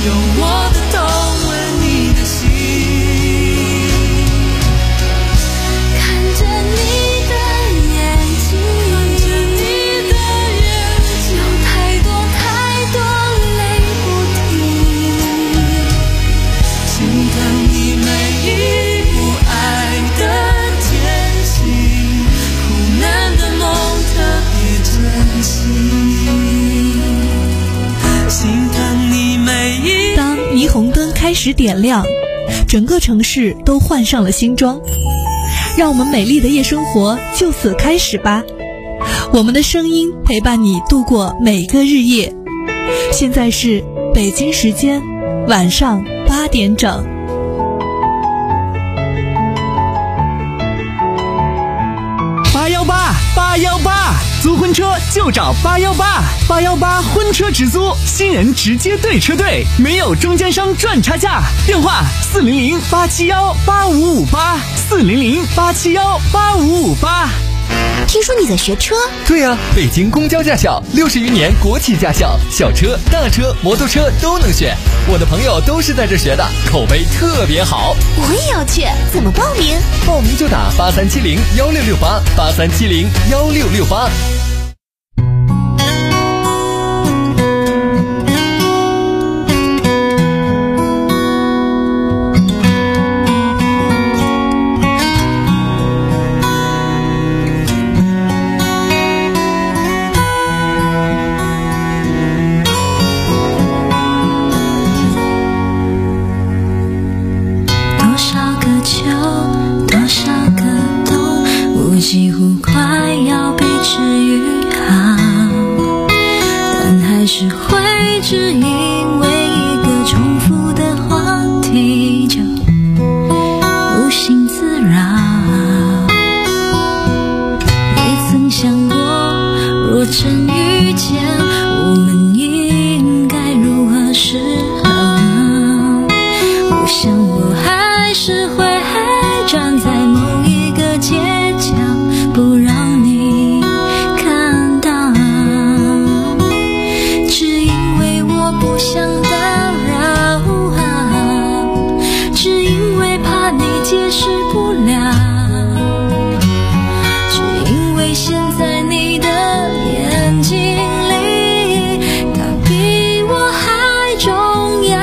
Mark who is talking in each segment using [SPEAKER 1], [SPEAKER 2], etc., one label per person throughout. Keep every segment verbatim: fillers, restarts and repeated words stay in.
[SPEAKER 1] 用我的痛吻你的心，看着你的眼睛，看着你的眼睛，有太多太多泪不停，心疼你每一步爱的艰辛，苦难的梦特别珍惜，心疼你每一。
[SPEAKER 2] 当霓虹灯开始点亮，整个城市都换上了新装，让我们美丽的夜生活就此开始吧。我们的声音陪伴你度过每个日夜。现在是北京时间晚上八点整。
[SPEAKER 3] 八幺八八幺八，租婚车就找八幺八，八幺八婚车直租，新人直接对车队，没有中间商赚差价。电话四零零八七幺八五五八，四零零八七幺八五五八。
[SPEAKER 4] 听说你在学车？
[SPEAKER 5] 对呀、啊，北京公交驾校，六十余年国企驾校，小车、大车、摩托车都能选。我的朋友都是在这学的，口碑特别好。
[SPEAKER 4] 我也要去，怎么报名？
[SPEAKER 5] 报名就打八三七零幺六六八，八三七零幺六六八。
[SPEAKER 1] 几乎快要被治愈好，但还是会只因为一个重复的话题就无心自扰。也曾想过，若真遇见，我们应该如何是好？我想我还是会站在某一个街角，不让你看到，只因为我不想打扰，只因为怕你解释不了，只因为现在你的眼睛里，它比我还重要。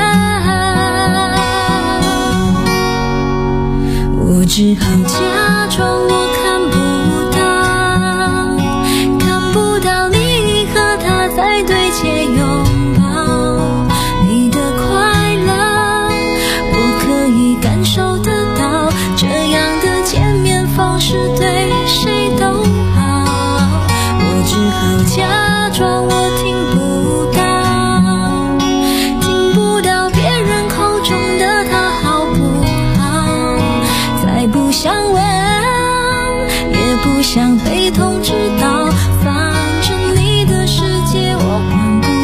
[SPEAKER 1] 我只好假装我看不到，看不到你和他在对街拥抱，你的快乐我可以感受得到，这样的见面方式对谁都好。我只好假装我听不到，听不到别人口中的他好不好，再不想问，也不想被通知到，反正你的世界我管不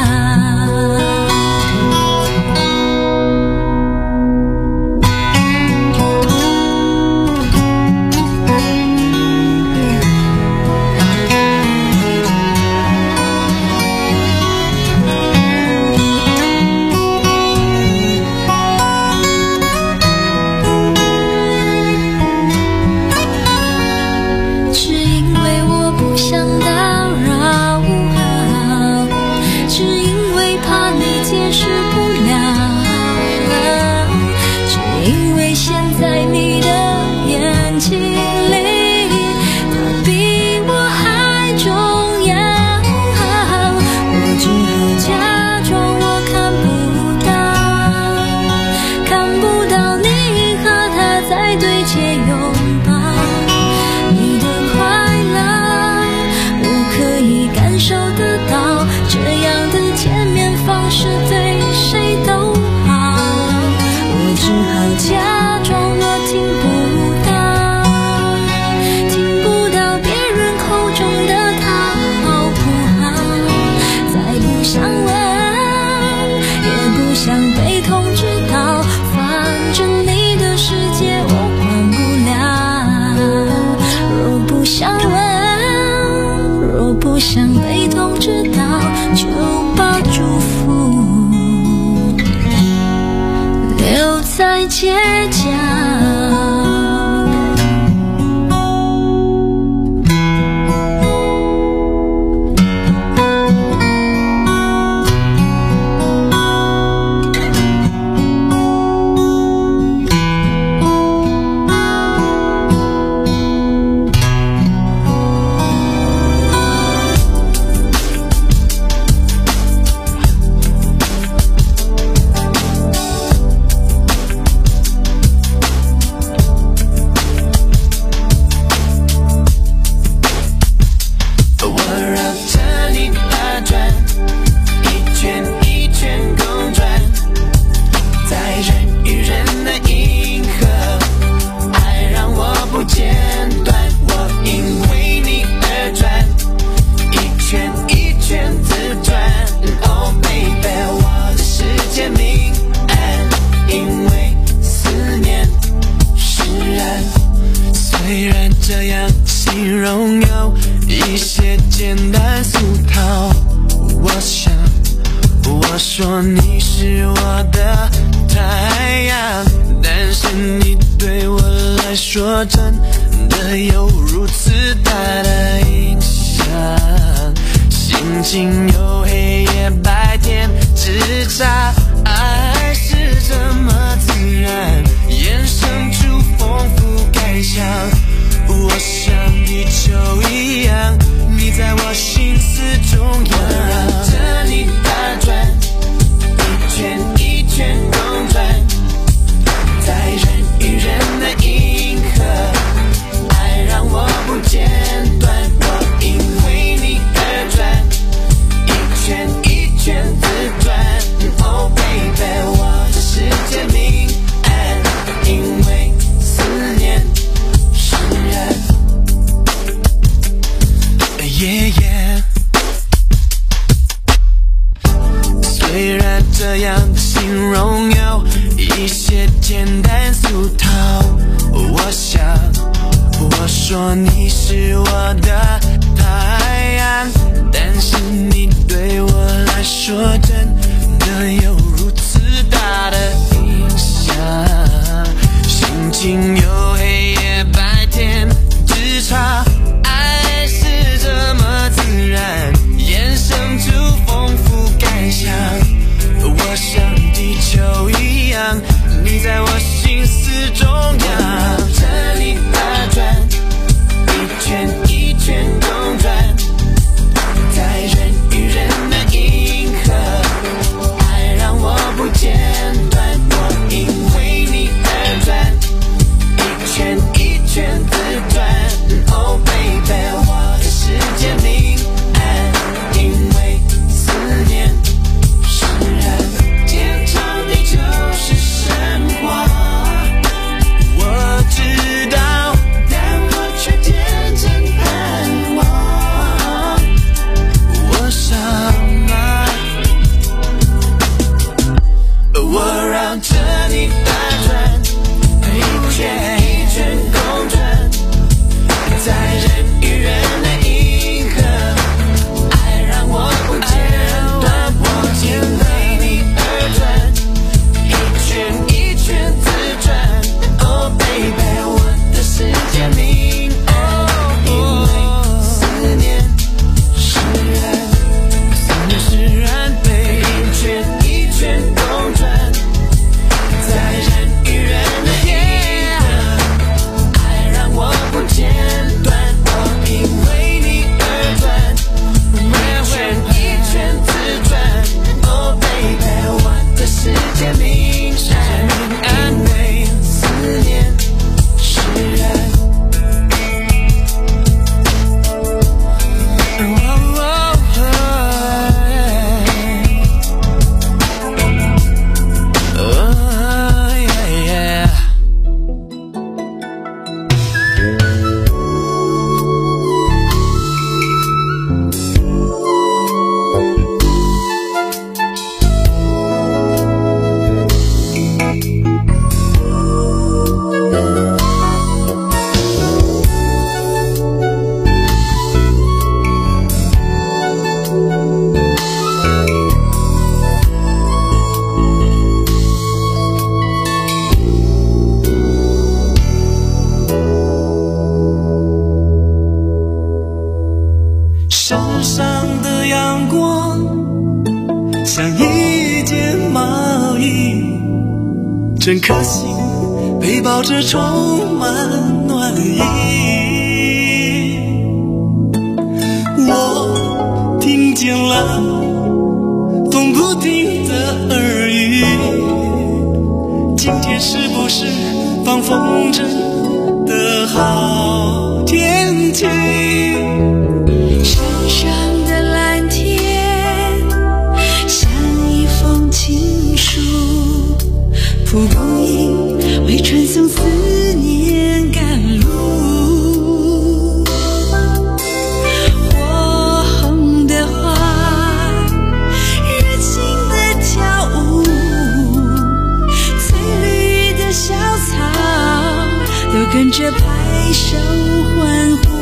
[SPEAKER 1] 只因为我不想打扰，只因为怕你解释不了，只因为现在你的眼睛里，它比我还重要。我只好假装我看不到，看不到你和他在对街拥抱，你的快乐我可以感受得到，这样的见面方式对谁都好。我只好假装我听不到，听不到别人口中的他好不好，再不想问，也不想被通知到，反正你的世界我管不了。若不想问，若不想被通知到，就把祝福是街角。
[SPEAKER 6] 说你是我的太阳，但是你对我来说真的有如此大的影响。心情有黑夜白天之差，爱是这么自然，衍生出丰富感想。我像地球一样，你在我心思中央，绕着你打转，一圈一圈公转，在人与人的银河，爱让我不间断，我因为你而转，一圈一圈自转。Oh baby， 我的世界明暗，因为思念释然。Yeah yeah， 虽然这样的形容有一些简单俗套，我想我说你是我的太阳，但是你对我来说真的有如此大的影响。心情有黑夜白天之差，爱是这么自然，衍生出丰富感想。我像地球一样，你在我心思中央，绕着你打转，一圈一圈公转，在人与人的银河，爱让我不间断，我因为你而转，一圈一圈自转。Oh baby， 我的世界明暗，因为思念释然。天长地久是神话，我意，整颗心被抱着充满暖意。我听见了风不停的耳语，今天是不是放风筝的好天气？
[SPEAKER 1] 山上的蓝天像一封情书，蒲公英为传送思念赶路，火红的花热情的跳舞，翠绿的小草都跟着拍手欢呼。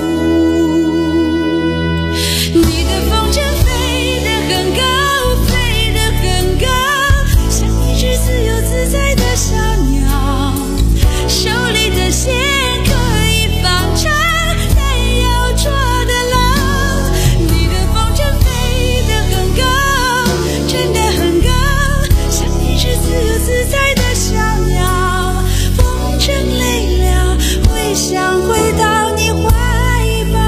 [SPEAKER 1] 你的风筝飞得很高，飞得很高，像一只自由自在的小鸟，手里的线可以放长，但要抓得牢。你的风筝飞得很高，真的很高，像一只自由自在的小鸟，风筝累了会想回到你怀抱。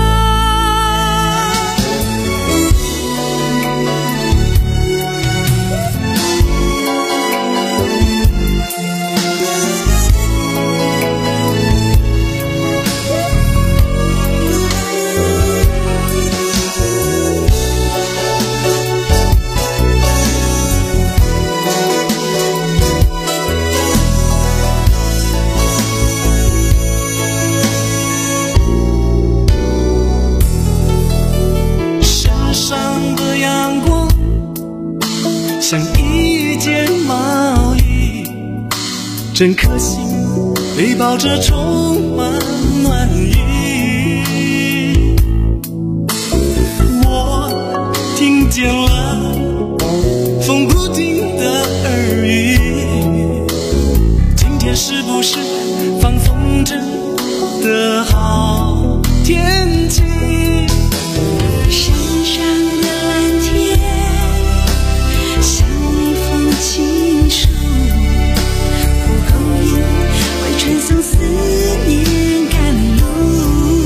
[SPEAKER 6] 山上的阳光像一件毛衣，整颗心被抱着充满暖意。我听见了风不停的耳语，今天是不是放风筝的好天气？
[SPEAKER 1] 山上的蓝天像一封情书，蒲公英为传送思念赶路，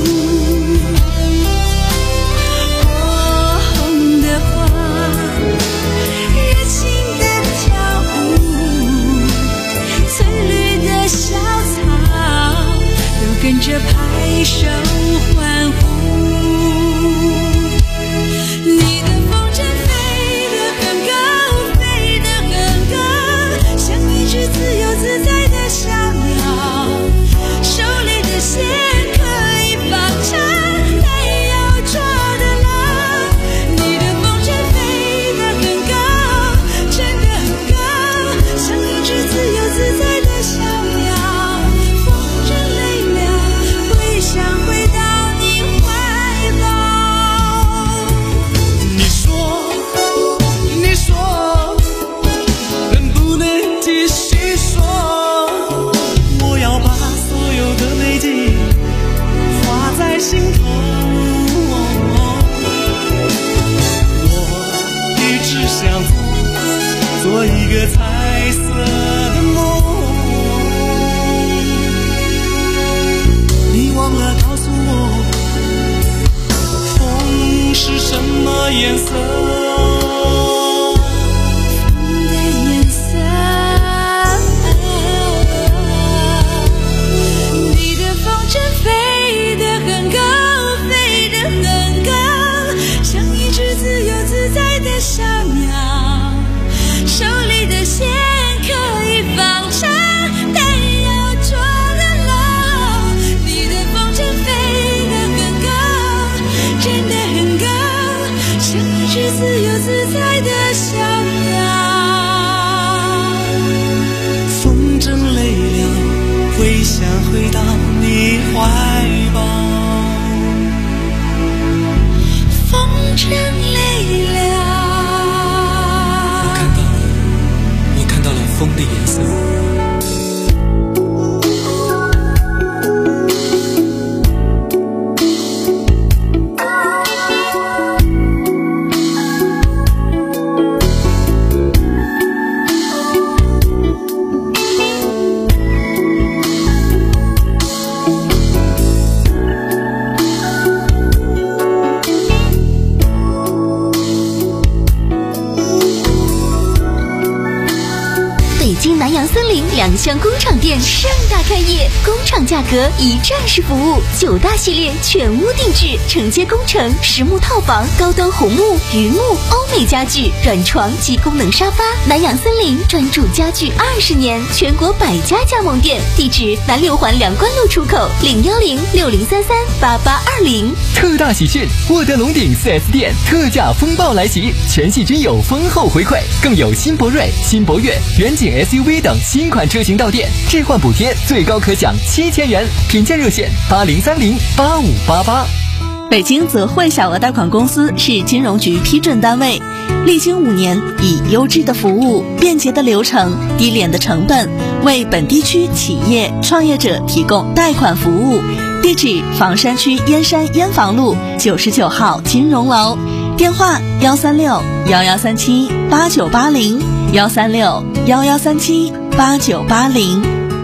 [SPEAKER 1] 火红的花热情的跳舞，翠绿的小草都跟着拍手欢呼。你的风筝飞得很高，飞得很高，像一只自由自在的小鸟，手里的线可以放长，但要抓得牢。你的风筝飞得很高，真的很高，像一只自由自在的小鸟，风筝累了会想回到你怀抱。
[SPEAKER 6] 你说，你说，能不能继续说？我要把所有的美景画在心头。我一直想做做一个彩色的梦。你忘了告诉我，风是什么颜色？
[SPEAKER 1] 风的颜色，你的风筝飞得很高，飞得很高，像一只自由自在的小鸟，手里的线可以放长，但要抓得牢。你的风筝飞得很高，真的很高，像一只自由自在的小鸟。
[SPEAKER 6] 风筝累了，会想回到你怀抱。
[SPEAKER 1] 风筝累了，
[SPEAKER 6] 我看到了，我看到了风的颜色。
[SPEAKER 4] 北京南洋森林两厢工厂店盛大开业，工厂价格一站式服务，九大系列全屋定制，承接工程、实木套房、高端红木、榆木、欧美家具、软床及功能沙发。南洋森林专注家具二十年，全国百家加盟店，地址南六环梁关路出口，零幺零六零三三八八二零。
[SPEAKER 5] 特大喜讯，沃德龙鼎 四 S 店特价风暴来袭，全系均有丰厚回馈，更有新博瑞、新博越、远景 S U V 等新款车型到店，置换补贴最高可享七千元，品鉴热线八零三零八五八八。
[SPEAKER 2] 北京泽汇小额贷款公司是金融局批准单位，历经五年，以优质的服务、便捷的流程、低廉的成本，为本地区企业创业者提供贷款服务。地址：房山区燕山燕房路九十九号金融楼，电话：幺三六幺幺三七八九八零，幺三六幺幺三七八九八零。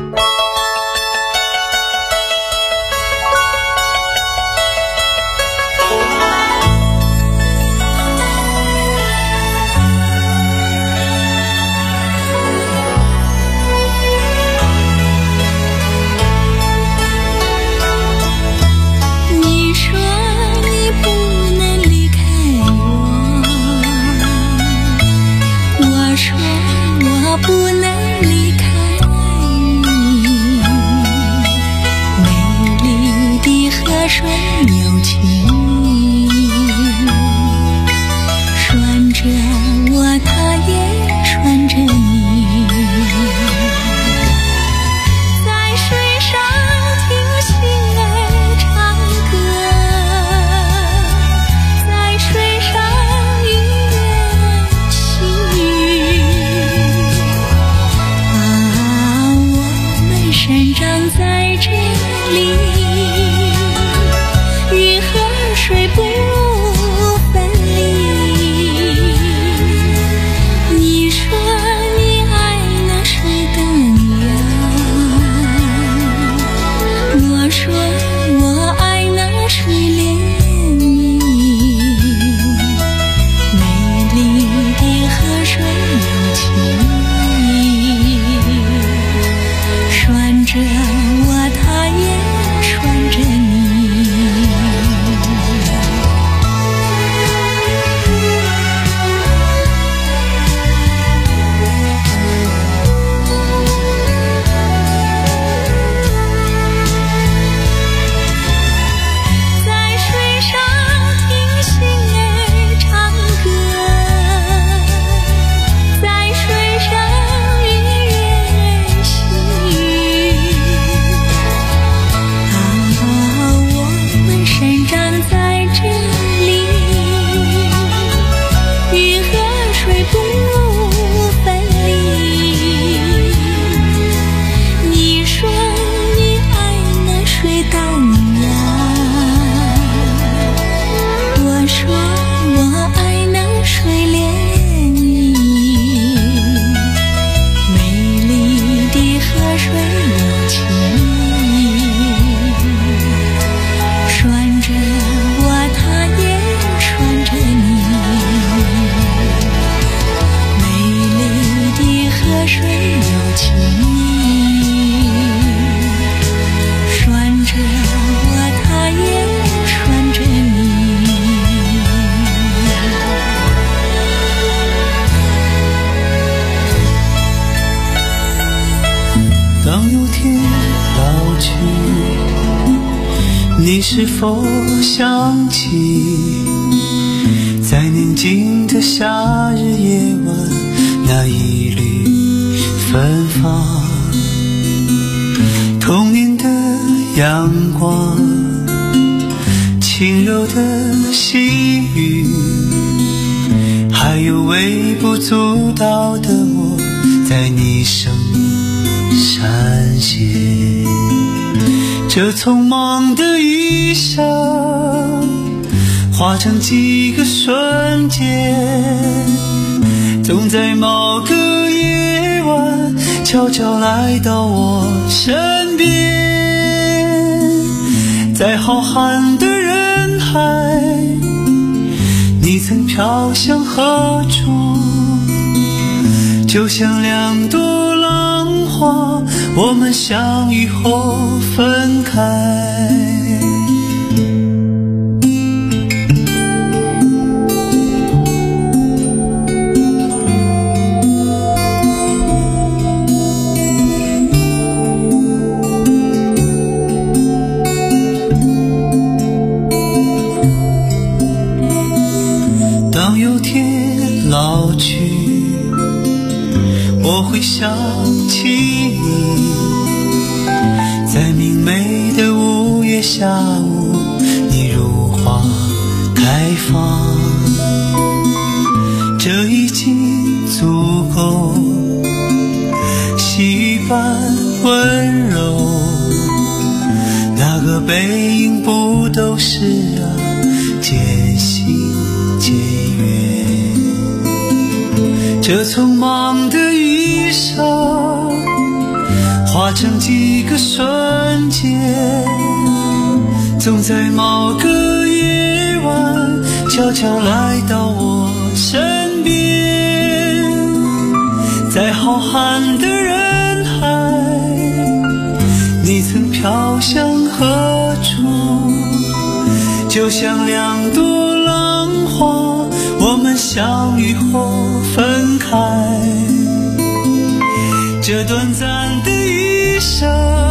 [SPEAKER 6] 你是否想起在宁静的夏日夜晚，那一缕芬芳，童年的阳光，轻柔的细雨，还有微不足道的我，在你生命闪现。这匆忙的一生，化成几个瞬间，总在某个夜晚悄悄来到我身边。在浩瀚的人海，你曾飘向何处？就像两朵花，我们相遇后分开。当有天老去，我会想起你，在明媚的五月下午，你如花开放，这已经足够，细雨般温柔，那个背影不都是啊，渐行渐远。这匆忙的余生化成几个瞬间，总在某个夜晚悄悄来到我身边。在浩瀚的人海，你曾飘向何处？就像两朵浪花，我们相遇后分开。这短暂的一生，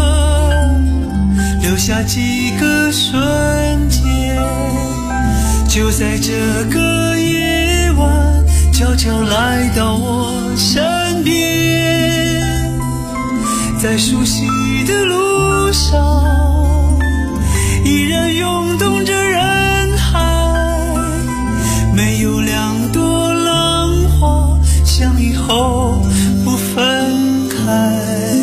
[SPEAKER 6] 留下几个瞬间，就在这个夜晚悄悄来到我身边。在熟悉的路上，依然涌动着人海，没有两朵浪花相遇后不分开。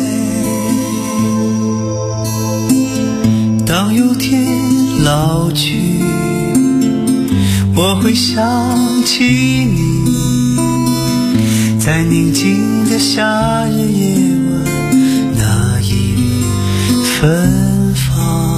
[SPEAKER 6] 当有天老去，我会想起你，在宁静的夏日夜晚，那一缕芬芳。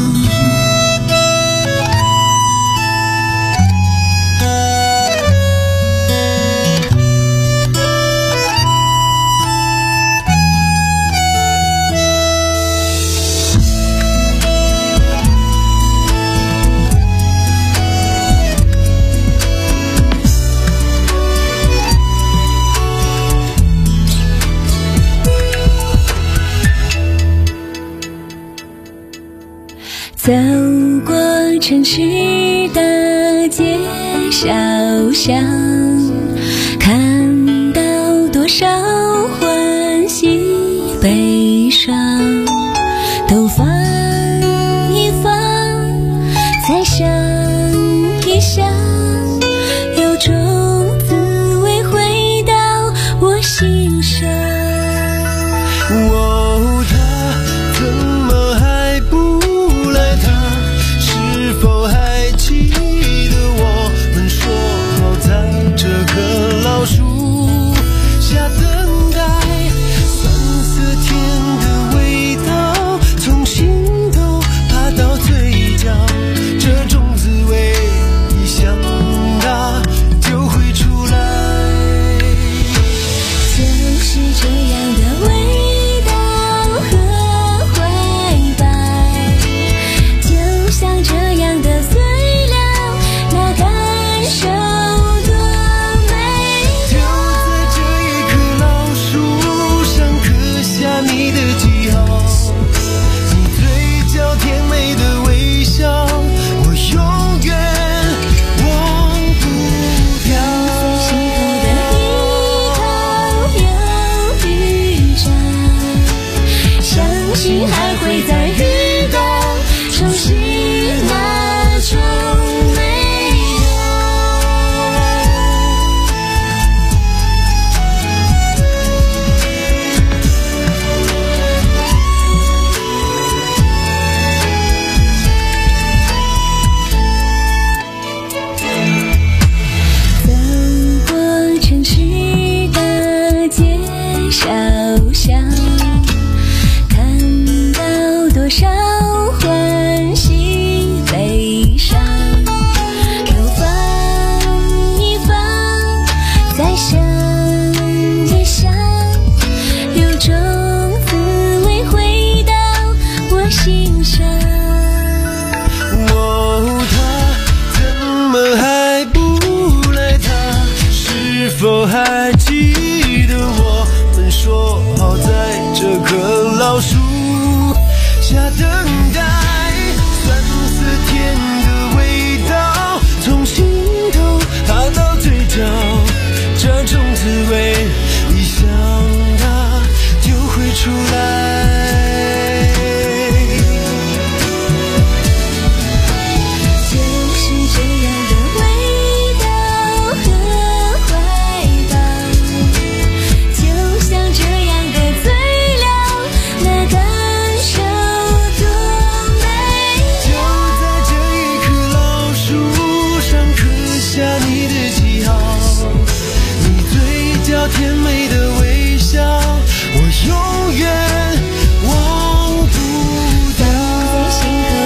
[SPEAKER 1] 走过城市的街小巷，看到多少欢喜悲伤，都放一放，再想一想，有种滋味回到我心上。
[SPEAKER 6] 哦，他怎么还不来？他是否还记得我们说好在这棵老树下等待？酸涩甜的味道从心头爬到嘴角，这种滋味一想它就会出来。
[SPEAKER 1] 就是这样的味道和怀抱，就像这样的碎了，那感受多美
[SPEAKER 6] 就在这一棵老树上刻下你的记号，你嘴角甜美的微笑，我永远忘不掉。
[SPEAKER 1] 心头的一头有雨沾，相信还会再遇到，重新那种美走过城市的街小巷，看到多少欢喜悲伤，都放一放，再想一想，有种
[SPEAKER 6] 老树下等待，酸涩甜的味道从心头爬到嘴角，这种滋味一想它就会出来。甜美的微笑，我永远忘不掉。
[SPEAKER 1] 在心口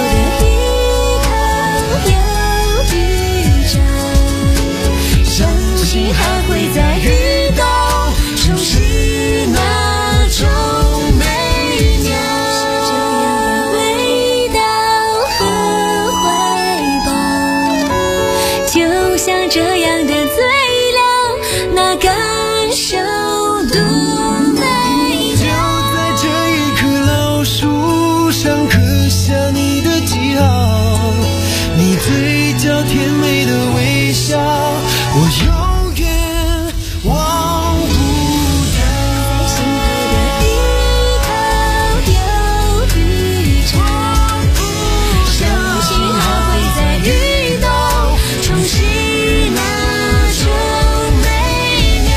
[SPEAKER 1] 的地头有雨涨，相信还会再遇到重拾那种美妙。这样的味道和怀抱，就像这样的醉了，那感受多美
[SPEAKER 6] 就在这一棵老树上刻下你的记号，你嘴角甜美的微笑，我永远忘不掉。
[SPEAKER 1] 在心头的地头有雨涨，相信还会再遇到重拾那种美妙。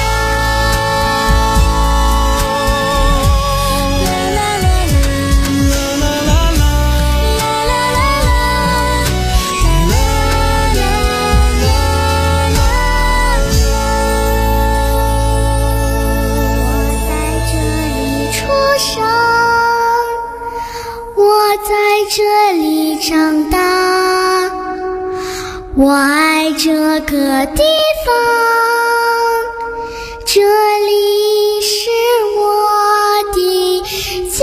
[SPEAKER 7] 这里长大，我爱这个地方，这里是我的家。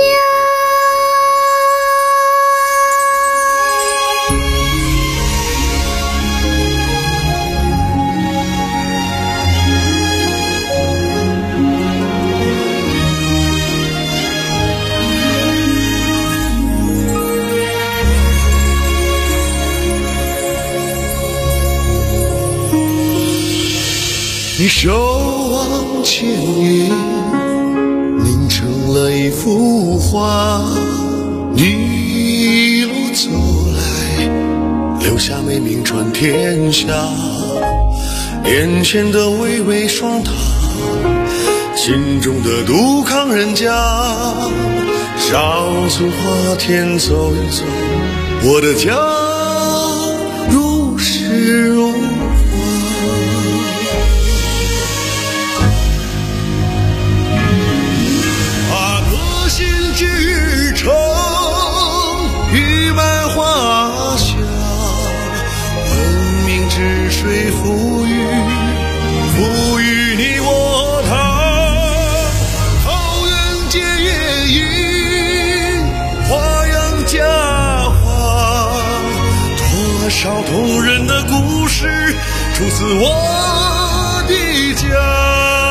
[SPEAKER 6] 你手往前移，凝成了一幅画，你一路走来，留下美名传天下。眼前的巍巍双塔，心中的杜康人家，上村花田走一走，我的家如诗如水赋予赋予你我他，桃源结夜莺，花样佳话，多少动人的故事出自我的家。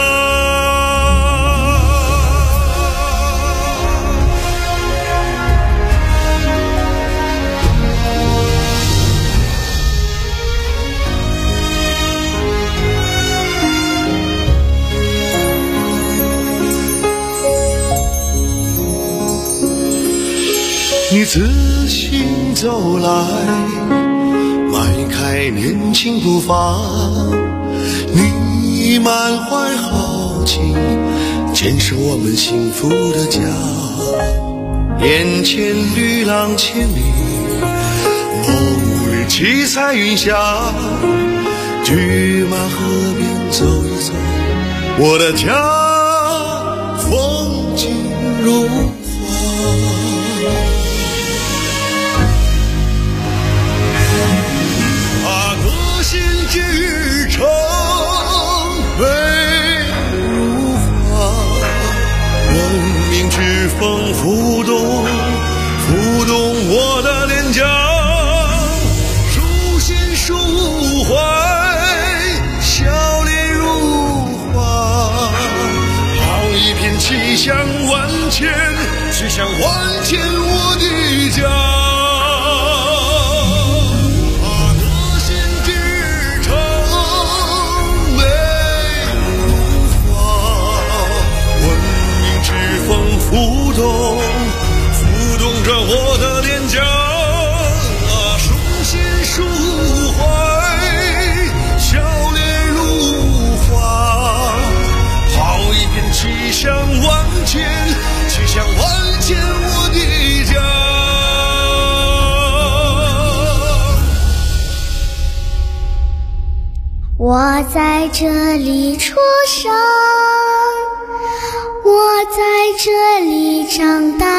[SPEAKER 6] 你自行走来，迈开年轻步伐，你满怀豪情，坚守我们幸福的家。眼前绿浪千里，梦里七彩云霞，去马河边走一走，我的家风景如之城美如画，文明之风浮动浮动我的脸颊，书信抒怀，笑脸如花，好一片气象
[SPEAKER 8] 万千，去向万千我的家。阿德心之城，美如画，文明之风浮动，浮动着我的脸颊。啊，手心抒怀，笑脸如花，好一片气象万千，气象万千我的家。
[SPEAKER 7] 我在这里出生，我在这里长大，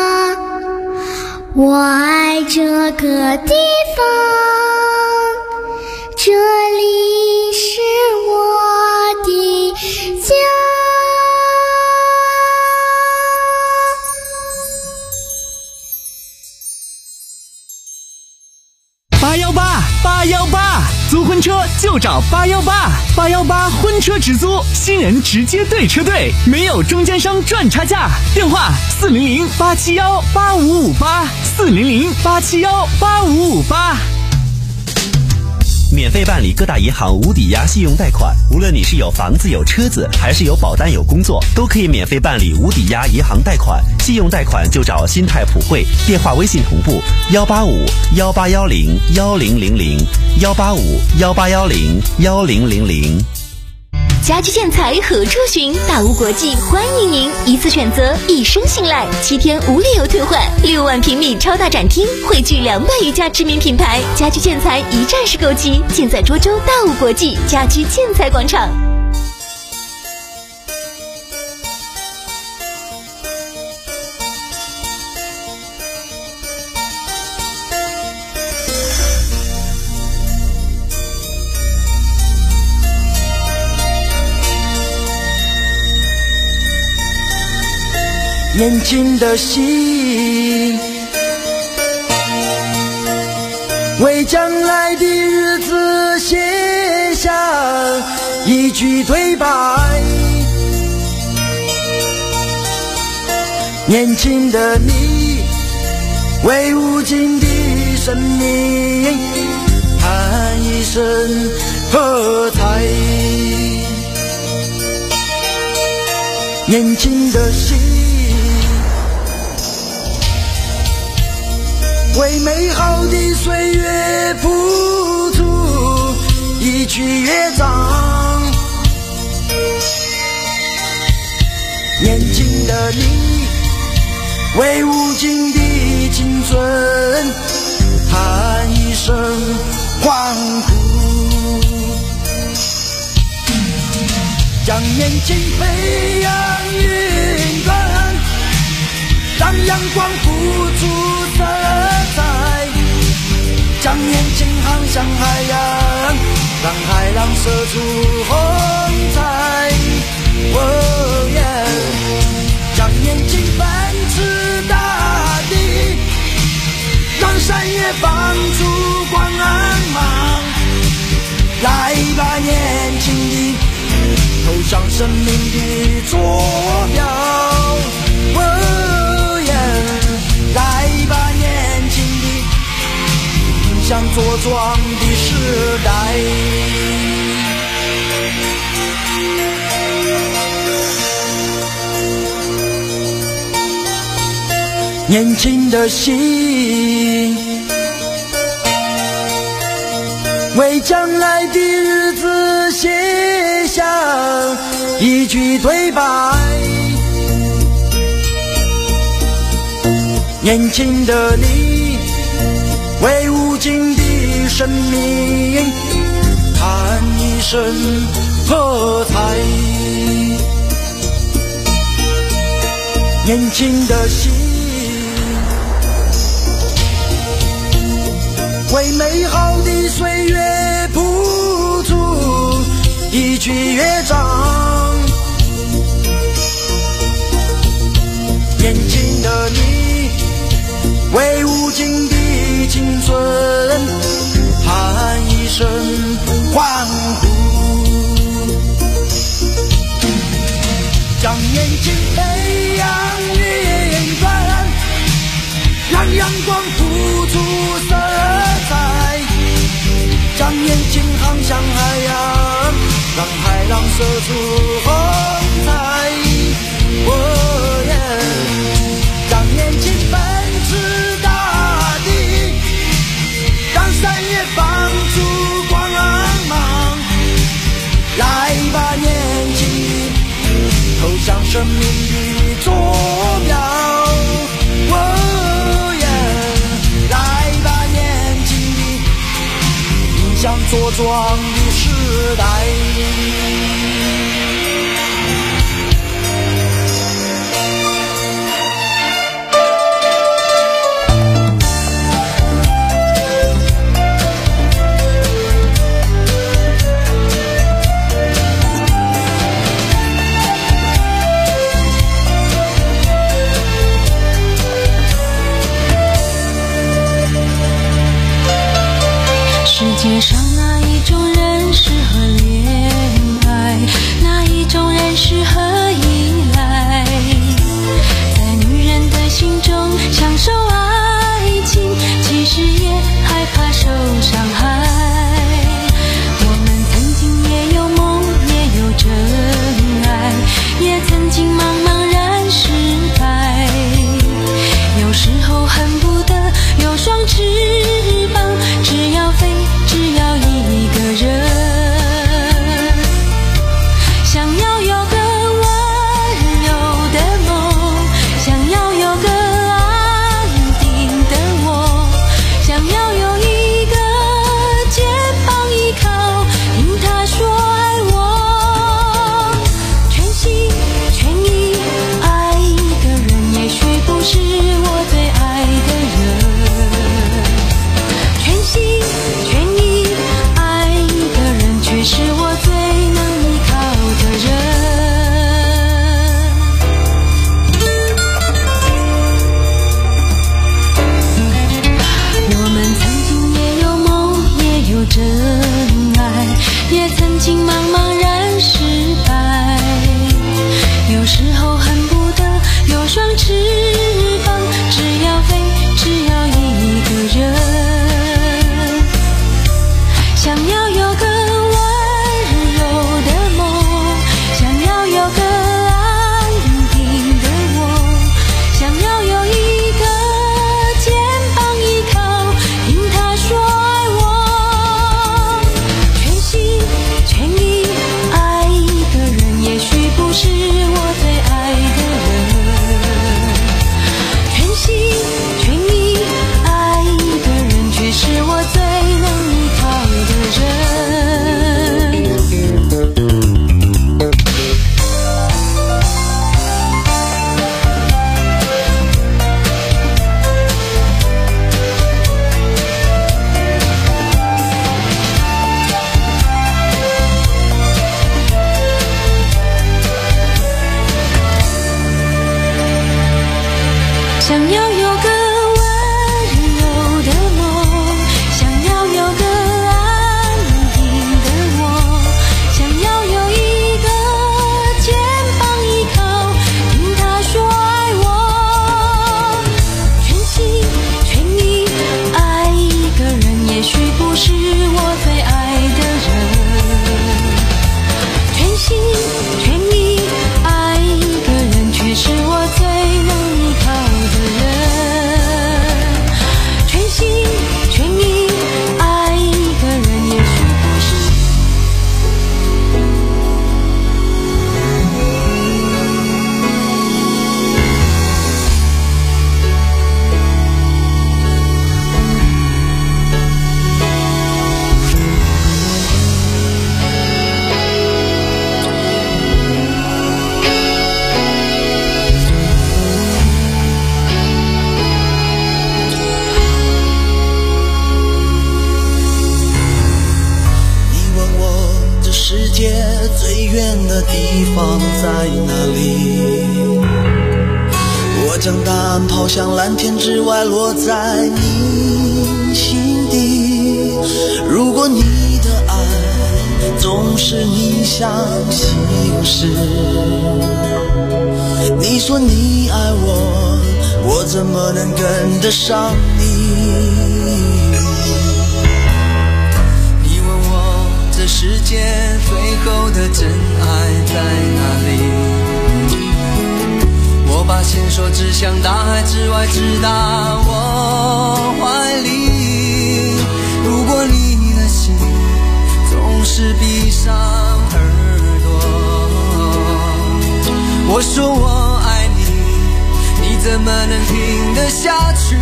[SPEAKER 7] 我爱这个地方，这里是我的家。
[SPEAKER 3] 八幺八八幺八，租婚车就找八幺八，八幺八婚车直租，新人直接对车队，没有中间商赚差价。电话四零零八七幺八五五八，四零零八七幺八五五八。
[SPEAKER 9] 免费办理各大银行无抵押信用贷款，无论你是有房子有车子，还是有保单有工作，都可以免费办理无抵押银行贷款。信用贷款就找新泰普惠，电话微信同步幺八五幺八幺零幺零零零幺八五幺八幺零幺零零零。
[SPEAKER 4] 家居建材何处寻？大屋国际欢迎您，一次选择，一生信赖，七天无理由退换，六万平米超大展厅，汇聚两百余家知名品牌，家居建材一站式购齐，尽在涿州大屋国际家居建材广场。
[SPEAKER 10] 年轻的心，为将来的日子写下一句对白。年轻的你，为无尽的生命喊一声喝彩。年轻的心，为美好的岁月谱出一曲乐章。年轻的你，为无尽的青春喊一声欢呼，将年轻培养云端，让阳光付出色彩，将年轻航向海洋，让海浪射出红彩。哦耶！将年轻奔驰大地，让山岳放出光芒。来吧，年轻的，投上生命的坐标。哦耶！来吧，年轻的，迎向茁壮的时代。年轻的心，为将来的日子写下一句对白。年轻的你，为无尽的生命喊一声喝彩。年轻的心，为美好的岁月谱出一曲乐章。年轻的你，为无尽的青春喊一声欢呼， 将眼睛飞扬云端，让阳光付出色彩，将眼睛航向海洋，让海浪射出风采。哦耶！将眼睛奔驰大地，让三月放出光芒。来吧，年轻，投向生命的坐标。哦耶！来吧，年轻的，迎向茁壮的时代。
[SPEAKER 1] 世界上哪一种人适合恋爱，哪一种人适合依赖，在女人的心中享受爱情，其实也害怕受伤害。我们曾经也有梦，也有真爱，也曾经茫茫然失败，有时候恨不得有双翅膀，只要飞，只要一个人，想要有个温柔的梦，想要有个安定的我，想要有一个肩膀依靠，听他说爱我，全心全意爱一个人，也许不是我最爱的人，全心全意爱一个人，却是我最能依靠的人。我们曾经也有梦，也有真爱，也曾经茫茫然失败，有时候恨不得有双翅膀，只要飞，只要一个人，想要有个温柔的梦，想要有个安定的我，想要有一个肩膀依靠，听他说爱我，全心全意爱一个人，也许不是我最爱的人，全心全意爱一个人，却是我最能依靠的人。想要有个温柔的梦，想要有个安定的我，想要有一个肩膀依靠，听他说爱我，全心全意爱一个人，也许不是我最爱的人，全心全意爱一个人，却是我最能依靠的人，全心全意爱一个人，也许不是。
[SPEAKER 10] 你问我这世界最远的地方在哪里？我将答案抛向蓝天之外，落在你心底。如果你的爱总是逆向行驶，
[SPEAKER 6] 你说你爱我，我怎么能跟得上你？你问我这世界最后的真爱在哪里？我把线索指向大海之外，直达我怀里。如果你的心总是闭上耳朵，我说我爱你，你怎么能听得下去？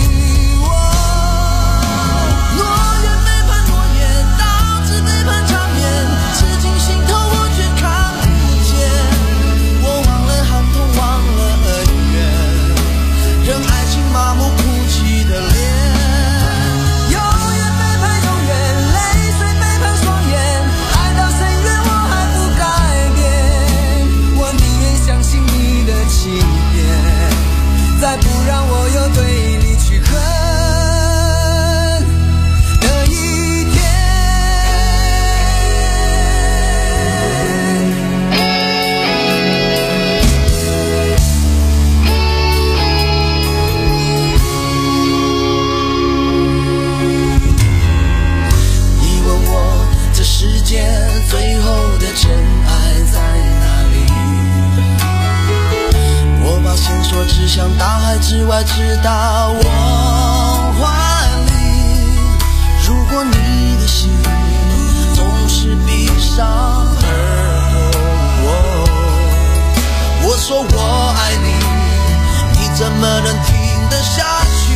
[SPEAKER 6] 诺言背叛诺言，导致背叛长眠，刺进心头我却看不见。我忘了寒冬，忘了恩怨，任爱情麻木哭泣的脸。再不让我有对你去恨的一天。你问我这世界最后的真爱在哪里？我把线索指向大海之外，直达我怀里。如果你的心总是闭上耳朵，我说我爱你，你怎么能听得下去？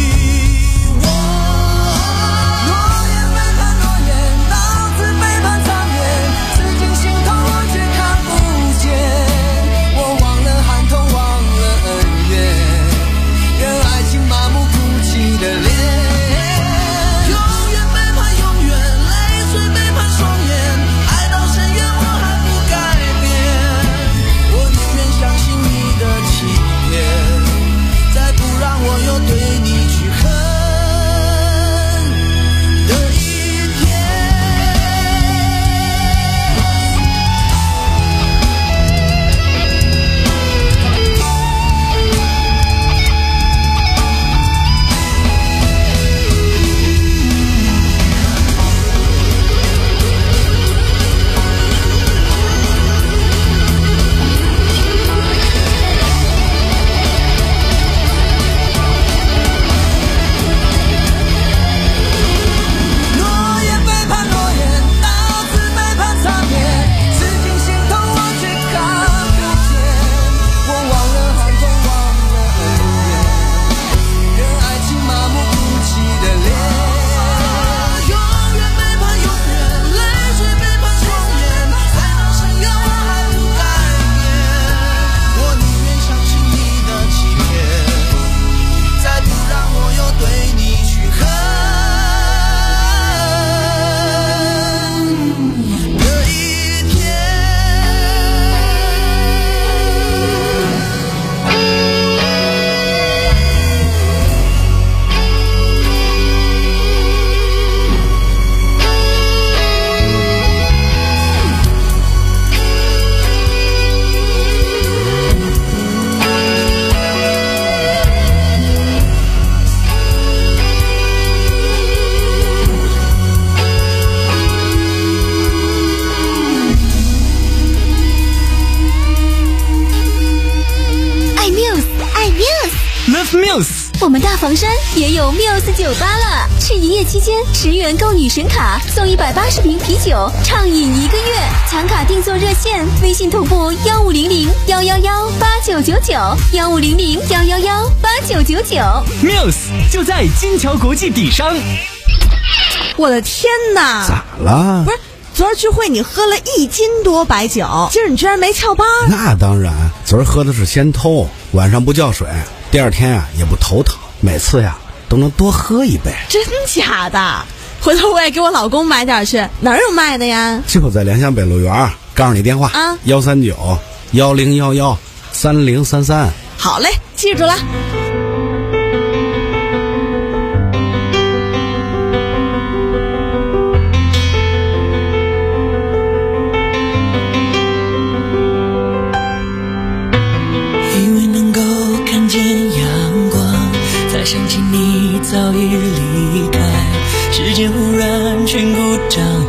[SPEAKER 4] 我们大房山也有 Muse 酒吧了，是营业期间十元购女神卡送一百八十瓶啤酒，畅饮一个月。抢卡订座热线：微信同步幺五零零幺幺幺八九九九幺五零零幺幺幺八九九九。
[SPEAKER 3] Muse 就在金桥国际底商。
[SPEAKER 2] 我的天哪！
[SPEAKER 11] 咋了？
[SPEAKER 2] 不是。昨儿聚会你喝了一斤多白酒，今儿你居然没翘班？
[SPEAKER 11] 那当然，昨儿喝的是先偷，晚上不叫水，第二天啊也不头疼，每次呀都能多喝一杯。
[SPEAKER 2] 真假的？回头我也给我老公买点去，哪儿有卖的呀？
[SPEAKER 11] 就在良乡北路园，告诉你电话啊，幺三九幺零幺幺三零三三。
[SPEAKER 2] 好嘞，记住了。
[SPEAKER 6] 见阳光，才想起你早已离开，世界忽然全鼓掌。